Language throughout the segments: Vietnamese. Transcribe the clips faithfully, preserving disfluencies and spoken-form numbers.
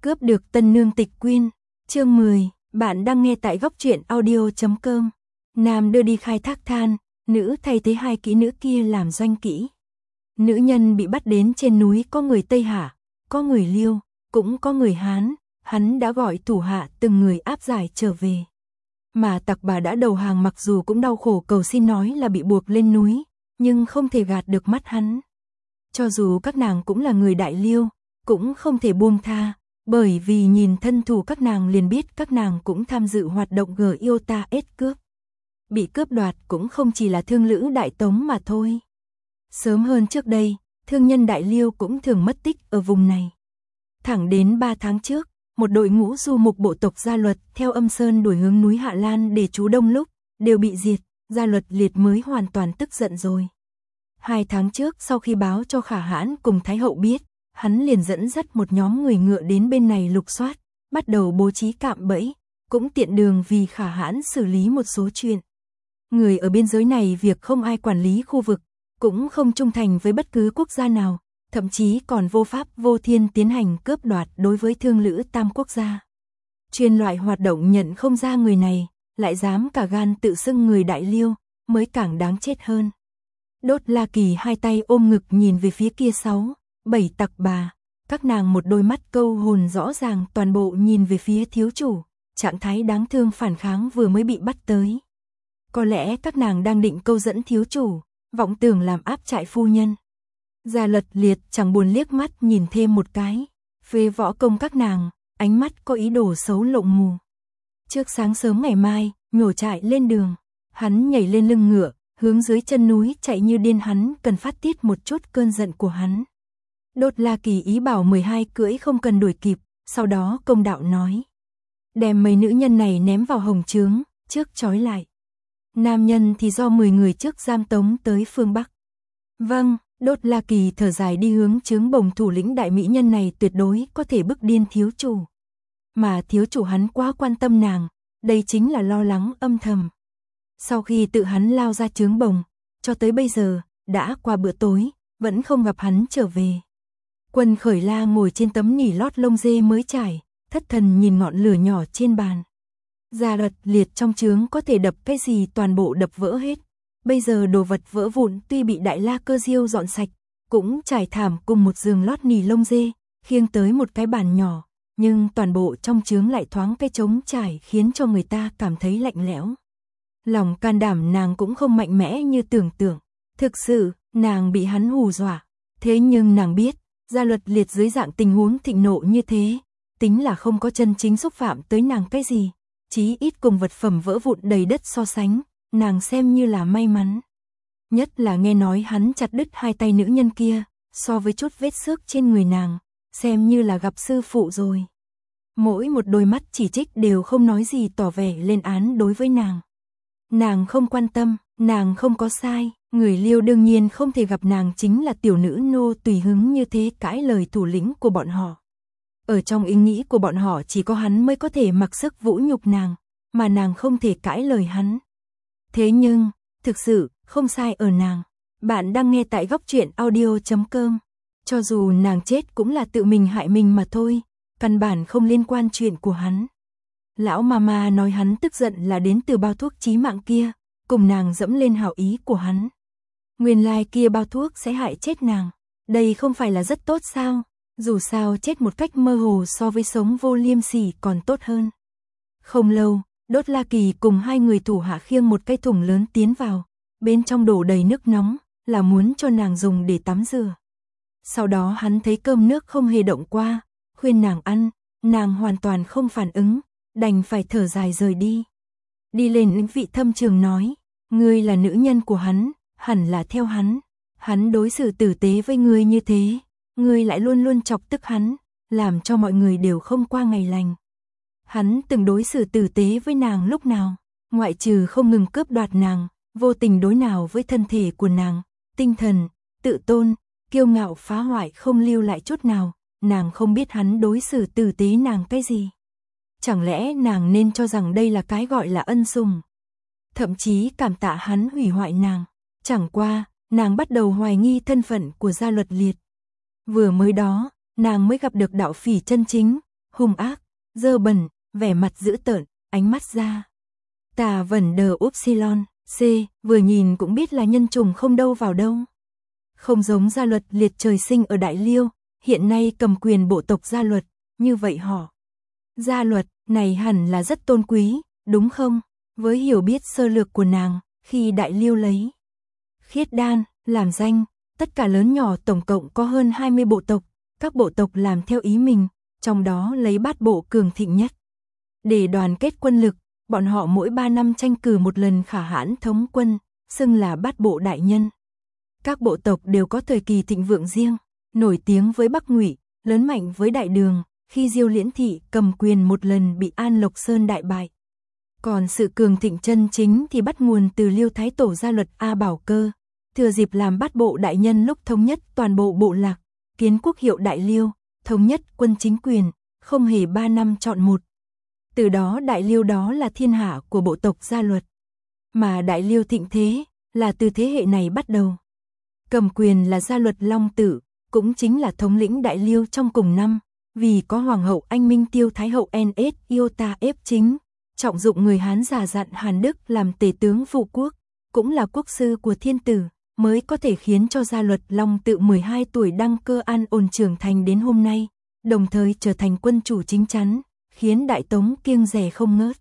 Cướp được tân nương Tịch Quyên. Chương mười, bạn đang nghe tại góc truyện audio chấm com. Nam đưa đi khai thác than, nữ thay thế hai kỹ nữ kia làm doanh kỹ. Nữ nhân bị bắt đến trên núi có người Tây Hạ, có người Liêu, cũng có người Hán, hắn đã gọi thủ hạ từng người áp giải trở về. Mà tặc bà đã đầu hàng mặc dù cũng đau khổ cầu xin nói là bị buộc lên núi, nhưng không thể gạt được mắt hắn. Cho dù các nàng cũng là người Đại Liêu, cũng không thể buông tha, bởi vì nhìn thân thủ các nàng liền biết các nàng cũng tham dự hoạt động gờ yêu ta ết cướp. Bị cướp đoạt cũng không chỉ là thương lữ Đại Tống mà thôi. Sớm hơn trước đây, thương nhân Đại Liêu cũng thường mất tích ở vùng này. Thẳng đến ba tháng trước, một đội ngũ du mục bộ tộc Gia Luật theo Âm Sơn đuổi hướng núi Hạ Lan để trú đông lúc, đều bị diệt, Gia Luật liệt mới hoàn toàn tức giận rồi. Hai tháng trước sau khi báo cho Khả Hãn cùng Thái Hậu biết, hắn liền dẫn dắt một nhóm người ngựa đến bên này lục soát, bắt đầu bố trí cạm bẫy, cũng tiện đường vì Khả Hãn xử lý một số chuyện. Người ở biên giới này việc không ai quản lý khu vực, cũng không trung thành với bất cứ quốc gia nào, thậm chí còn vô pháp vô thiên tiến hành cướp đoạt đối với thương lữ tam quốc gia. Chuyên loại hoạt động nhận không ra người này, lại dám cả gan tự xưng người Đại Liêu, mới càng đáng chết hơn. Đốt La Kỳ hai tay ôm ngực nhìn về phía kia sáu, bảy tặc bà, các nàng một đôi mắt câu hồn rõ ràng toàn bộ nhìn về phía thiếu chủ, trạng thái đáng thương phản kháng vừa mới bị bắt tới. Có lẽ các nàng đang định câu dẫn thiếu chủ, vọng tưởng làm áp trại phu nhân. Gia Luật liệt chẳng buồn liếc mắt nhìn thêm một cái, phê võ công các nàng, ánh mắt có ý đồ xấu lộng mù. Trước sáng sớm ngày mai, nhổ trại lên đường, hắn nhảy lên lưng ngựa, hướng dưới chân núi chạy như điên, hắn cần phát tiết một chút cơn giận của hắn. Đốt La Kỳ ý bảo mười hai cưỡi không cần đuổi kịp, sau đó công đạo nói. Đem mấy nữ nhân này ném vào hồng trướng, trước trói lại. Nam nhân thì do mười người trước giam tống tới phương Bắc. Vâng, Đốt La Kỳ thở dài đi hướng trướng bồng thủ lĩnh đại mỹ nhân này tuyệt đối có thể bức điên thiếu chủ. Mà thiếu chủ hắn quá quan tâm nàng, đây chính là lo lắng âm thầm. Sau khi tự hắn lao ra trướng bồng, cho tới bây giờ, đã qua bữa tối, vẫn không gặp hắn trở về. Quân Khởi La ngồi trên tấm nỉ lót lông dê mới trải, thất thần nhìn ngọn lửa nhỏ trên bàn. Gia Luật liệt trong trướng có thể đập cái gì toàn bộ đập vỡ hết. Bây giờ đồ vật vỡ vụn tuy bị Đại La Cơ Diêu dọn sạch, cũng trải thảm cùng một giường lót nỉ lông dê, khiêng tới một cái bàn nhỏ, nhưng toàn bộ trong trướng lại thoáng cái trống trải khiến cho người ta cảm thấy lạnh lẽo. Lòng can đảm nàng cũng không mạnh mẽ như tưởng tượng, thực sự, nàng bị hắn hù dọa, thế nhưng nàng biết, Gia Luật liệt dưới dạng tình huống thịnh nộ như thế, tính là không có chân chính xúc phạm tới nàng cái gì, chí ít cùng vật phẩm vỡ vụn đầy đất so sánh, nàng xem như là may mắn. Nhất là nghe nói hắn chặt đứt hai tay nữ nhân kia, so với chút vết xước trên người nàng, xem như là gặp sư phụ rồi. Mỗi một đôi mắt chỉ trích đều không nói gì tỏ vẻ lên án đối với nàng. Nàng không quan tâm, nàng không có sai, người Liêu đương nhiên không thể gặp nàng chính là tiểu nữ nô tùy hứng như thế cãi lời thủ lĩnh của bọn họ. Ở trong ý nghĩ của bọn họ chỉ có hắn mới có thể mặc sức vũ nhục nàng, mà nàng không thể cãi lời hắn. Thế nhưng, thực sự, không sai ở nàng. Bạn đang nghe tại góc truyện audio chấm com. Cho dù nàng chết cũng là tự mình hại mình mà thôi, căn bản không liên quan chuyện của hắn. Lão mama nói hắn tức giận là đến từ bao thuốc chí mạng kia, cùng nàng dẫm lên hảo ý của hắn. Nguyên lai kia bao thuốc sẽ hại chết nàng, đây không phải là rất tốt sao, dù sao chết một cách mơ hồ so với sống vô liêm sỉ còn tốt hơn. Không lâu, Đốt La Kỳ cùng hai người thủ hạ khiêng một cái thùng lớn tiến vào, bên trong đổ đầy nước nóng, là muốn cho nàng dùng để tắm rửa. Sau đó hắn thấy cơm nước không hề động qua, khuyên nàng ăn, nàng hoàn toàn không phản ứng, đành phải thở dài rời đi. Đi lên lĩnh vị thâm trường nói, ngươi là nữ nhân của hắn, hẳn là theo hắn, hắn đối xử tử tế với ngươi như thế, ngươi lại luôn luôn chọc tức hắn, làm cho mọi người đều không qua ngày lành. Hắn từng đối xử tử tế với nàng lúc nào, ngoại trừ không ngừng cướp đoạt nàng, vô tình đối nào với thân thể của nàng, tinh thần, tự tôn, kiêu ngạo phá hoại không lưu lại chút nào, nàng không biết hắn đối xử tử tế nàng cái gì. Chẳng lẽ nàng nên cho rằng đây là cái gọi là ân sủng, thậm chí cảm tạ hắn hủy hoại nàng. Chẳng qua, nàng bắt đầu hoài nghi thân phận của Gia Luật liệt. Vừa mới đó, nàng mới gặp được đạo phỉ chân chính, hung ác, dơ bẩn, vẻ mặt dữ tợn, ánh mắt ra. Tà vẩn đờ upsilon, C, vừa nhìn cũng biết là nhân chủng không đâu vào đâu. Không giống gia luật liệt trời sinh ở Đại Liêu, hiện nay cầm quyền bộ tộc gia luật, như vậy họ. Gia luật này hẳn là rất tôn quý, đúng không? Với hiểu biết sơ lược của nàng, khi Đại Liêu lấy Khiết Đan làm danh, tất cả lớn nhỏ tổng cộng có hơn hai mươi bộ tộc, các bộ tộc làm theo ý mình, trong đó lấy Bát bộ cường thịnh nhất. Để đoàn kết quân lực, bọn họ mỗi ba năm tranh cử một lần khả hãn thống quân, xưng là Bát bộ đại nhân. Các bộ tộc đều có thời kỳ thịnh vượng riêng, nổi tiếng với Bắc Ngụy, lớn mạnh với Đại Đường, khi Diêu Liễn Thị cầm quyền một lần bị An Lộc Sơn đại bại. Còn sự cường thịnh chân chính thì bắt nguồn từ Liêu Thái Tổ gia luật A Bảo Cơ, thừa dịp làm Bát bộ đại nhân lúc thống nhất toàn bộ bộ lạc, kiến quốc hiệu Đại Liêu, thống nhất quân chính quyền, không hề ba năm chọn một. Từ đó Đại Liêu đó là thiên hạ của bộ tộc gia luật. Mà Đại Liêu thịnh thế, là từ thế hệ này bắt đầu. Cầm quyền là gia luật Long Tử, cũng chính là thống lĩnh Đại Liêu trong cùng năm, vì có Hoàng hậu Anh Minh Tiêu Thái hậu en ét Iota ép chính, trọng dụng người Hán già dặn Hàn Đức làm tể tướng phụ quốc, cũng là quốc sư của thiên tử, mới có thể khiến cho gia luật Long Tự mười hai tuổi đăng cơ an ổn trưởng thành đến hôm nay, đồng thời trở thành quân chủ chính chắn, khiến Đại Tống kiêng dè không ngớt.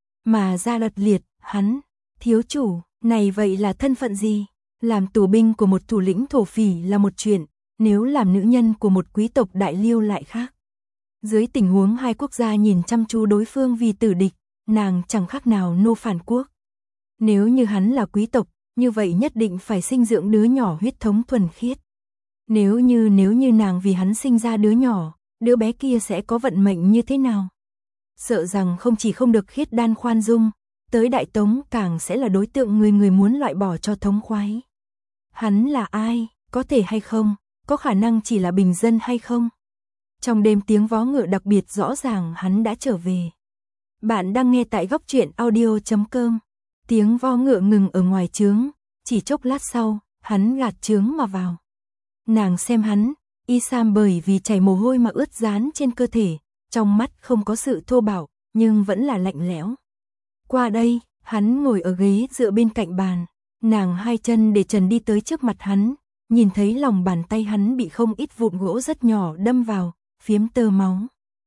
Mà gia luật Liệt, hắn, thiếu chủ, này vậy là thân phận gì? Làm tù binh của một thủ lĩnh thổ phỉ là một chuyện, nếu làm nữ nhân của một quý tộc Đại Liêu lại khác. Dưới tình huống hai quốc gia nhìn chăm chú đối phương vì tử địch, nàng chẳng khác nào nô phản quốc. Nếu như hắn là quý tộc, như vậy nhất định phải sinh dưỡng đứa nhỏ huyết thống thuần khiết. Nếu như nếu như nàng vì hắn sinh ra đứa nhỏ, đứa bé kia sẽ có vận mệnh như thế nào? Sợ rằng không chỉ không được Khiết Đan khoan dung, tới Đại Tống càng sẽ là đối tượng người người muốn loại bỏ cho thống khoái. Hắn là ai, có thể hay không, có khả năng chỉ là bình dân hay không? Trong đêm tiếng vó ngựa đặc biệt rõ ràng hắn đã trở về. Bạn đang nghe tại góc truyện audio chấm com. Tiếng vo ngựa ngừng ở ngoài trướng, chỉ chốc lát sau, hắn gạt trướng mà vào. Nàng xem hắn, y sam bởi vì chảy mồ hôi mà ướt dán trên cơ thể, trong mắt không có sự thô bạo, nhưng vẫn là lạnh lẽo. Qua đây, hắn ngồi ở ghế dựa bên cạnh bàn, nàng hai chân để trần đi tới trước mặt hắn, nhìn thấy lòng bàn tay hắn bị không ít vụn gỗ rất nhỏ đâm vào, phiếm tơ máu.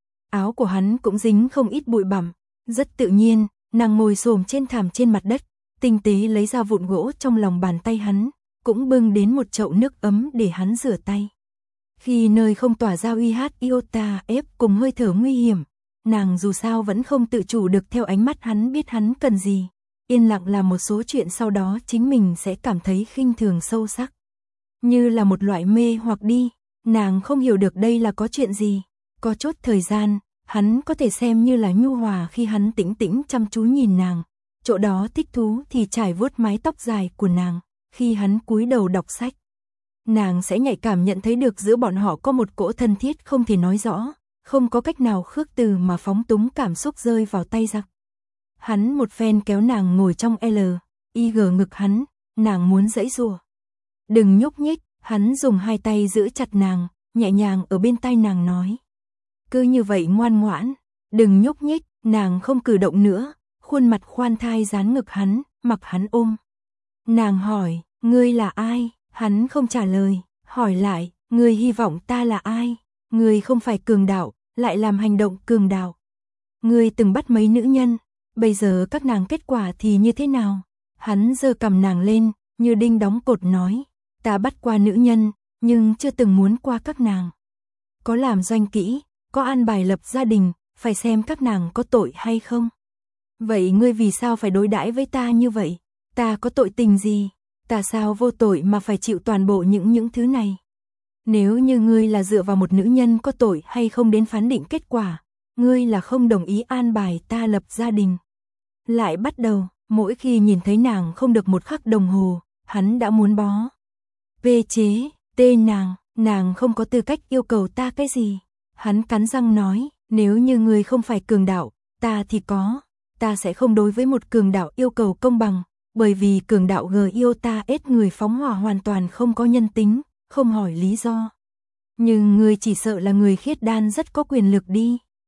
Áo của hắn cũng dính không ít bụi bặm, rất tự nhiên, nàng ngồi xổm trên thảm trên mặt đất, tinh tế lấy ra vụn gỗ trong lòng bàn tay hắn, cũng bưng đến một chậu nước ấm để hắn rửa tay. Khi nơi không tỏa ra uy hát iota ép cùng hơi thở nguy hiểm, nàng dù sao vẫn không tự chủ được theo ánh mắt hắn biết hắn cần gì, yên lặng làm một số chuyện sau đó chính mình sẽ cảm thấy khinh thường sâu sắc. Như là một loại mê hoặc đi, nàng không hiểu được đây là có chuyện gì, có chốt thời gian, hắn có thể xem như là nhu hòa khi hắn tĩnh tĩnh chăm chú nhìn nàng, chỗ đó thích thú thì trải vuốt mái tóc dài của nàng, khi hắn cúi đầu đọc sách. Nàng sẽ nhạy cảm nhận thấy được giữa bọn họ có một cỗ thân thiết không thể nói rõ, không có cách nào khước từ mà phóng túng cảm xúc rơi vào tay giặc. Hắn một phen kéo nàng ngồi trong L, I G ngực hắn, nàng muốn giãy giụa. Đừng nhúc nhích, hắn dùng hai tay giữ chặt nàng, nhẹ nhàng ở bên tai nàng nói. Cứ như vậy ngoan ngoãn, đừng nhúc nhích, nàng không cử động nữa, khuôn mặt khoan thai dán ngực hắn, mặc hắn ôm. Nàng hỏi, ngươi là ai? Hắn không trả lời, hỏi lại, ngươi hy vọng ta là ai? Ngươi không phải cường đạo, lại làm hành động cường đạo. Ngươi từng bắt mấy nữ nhân, bây giờ các nàng kết quả thì như thế nào? Hắn giơ cầm nàng lên, như đinh đóng cột nói, ta bắt qua nữ nhân, nhưng chưa từng muốn qua các nàng. Có làm doanh kỹ, có an bài lập gia đình, phải xem các nàng có tội hay không. Vậy ngươi vì sao phải đối đãi với ta như vậy? Ta có tội tình gì? Ta sao vô tội mà phải chịu toàn bộ những những thứ này? Nếu như ngươi là dựa vào một nữ nhân có tội hay không đến phán định kết quả, ngươi là không đồng ý an bài ta lập gia đình. Lại bắt đầu, mỗi khi nhìn thấy nàng không được một khắc đồng hồ, hắn đã muốn bó. Vê chế, tê nàng, nàng không có tư cách yêu cầu ta cái gì. Hắn cắn răng nói, nếu như ngươi không phải cường đạo, ta thì có. Ta sẽ không đối với một cường đạo yêu cầu công bằng, bởi vì cường đạo G yêu ta ết người phóng hỏa hoàn toàn không có nhân tính, không hỏi lý do. Nhưng ngươi chỉ sợ là người khiết đan rất có quyền lực đi.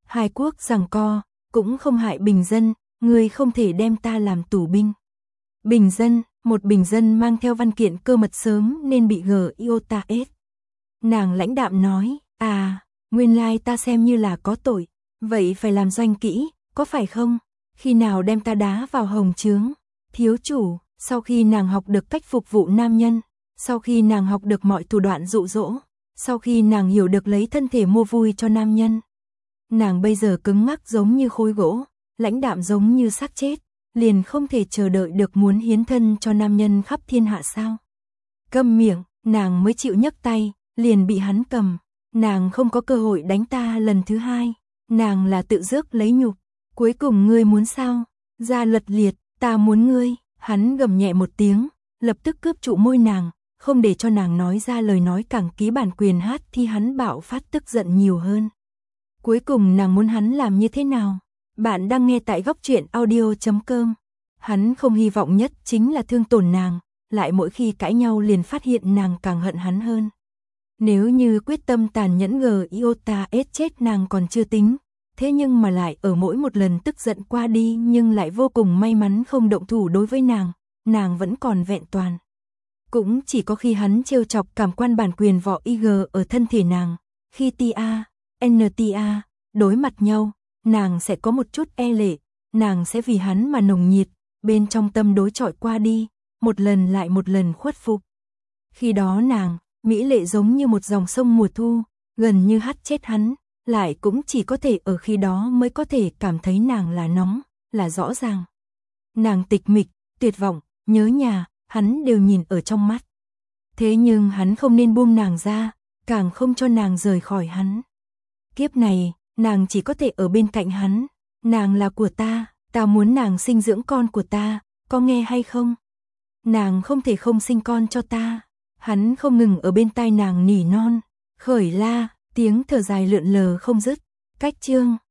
Hai quốc giằng co, cũng không hại bình dân, ngươi không thể đem ta làm tù binh. Bình dân, một bình dân mang theo văn kiện cơ mật sớm nên bị gờ iota ết. Nàng lãnh đạm nói, à, nguyên lai ta xem như là có tội, vậy phải làm doanh kỹ, có phải không? Khi nào đem ta đá vào hồng trướng? Thiếu chủ, sau khi nàng học được cách phục vụ nam nhân, sau khi nàng học được mọi thủ đoạn dụ dỗ, sau khi nàng hiểu được lấy thân thể mua vui cho nam nhân. Nàng bây giờ cứng ngắc giống như khối gỗ, lãnh đạm giống như xác chết, liền không thể chờ đợi được muốn hiến thân cho nam nhân khắp thiên hạ sao? Câm miệng, nàng mới chịu nhấc tay, liền bị hắn cầm. Nàng không có cơ hội đánh ta lần thứ hai, nàng là tự rước lấy nhục. Cuối cùng ngươi muốn sao? Ra lật liệt, ta muốn ngươi. Hắn gầm nhẹ một tiếng, lập tức cướp trụ môi nàng, không để cho nàng nói ra lời nói càng ký bản quyền hát thì hắn bạo phát tức giận nhiều hơn. Cuối cùng nàng muốn hắn làm như thế nào? Bạn đang nghe tại góc truyện audio chấm com. Hắn không hy vọng nhất chính là thương tổn nàng, lại mỗi khi cãi nhau liền phát hiện nàng càng hận hắn hơn. Nếu như quyết tâm tàn nhẫn gờ iota ết chết nàng còn chưa tính, thế nhưng mà lại ở mỗi một lần tức giận qua đi nhưng lại vô cùng may mắn không động thủ đối với nàng, nàng vẫn còn vẹn toàn. Cũng chỉ có khi hắn trêu chọc cảm quan bản quyền võ i giê ở thân thể nàng, khi tê a, en tê a đối mặt nhau, nàng sẽ có một chút e lệ, nàng sẽ vì hắn mà nồng nhiệt, bên trong tâm đối chọi qua đi, một lần lại một lần khuất phục. Khi đó nàng, mỹ lệ giống như một dòng sông mùa thu, gần như hắt chết hắn, lại cũng chỉ có thể ở khi đó mới có thể cảm thấy nàng là nóng, là rõ ràng. Nàng tịch mịch, tuyệt vọng, nhớ nhà, hắn đều nhìn ở trong mắt. Thế nhưng hắn không nên buông nàng ra, càng không cho nàng rời khỏi hắn. Kiếp này, nàng chỉ có thể ở bên cạnh hắn, nàng là của ta, ta muốn nàng sinh dưỡng con của ta, có nghe hay không? Nàng không thể không sinh con cho ta. Hắn không ngừng ở bên tai nàng nỉ non, khởi la, tiếng thở dài lượn lờ không dứt. Cách chương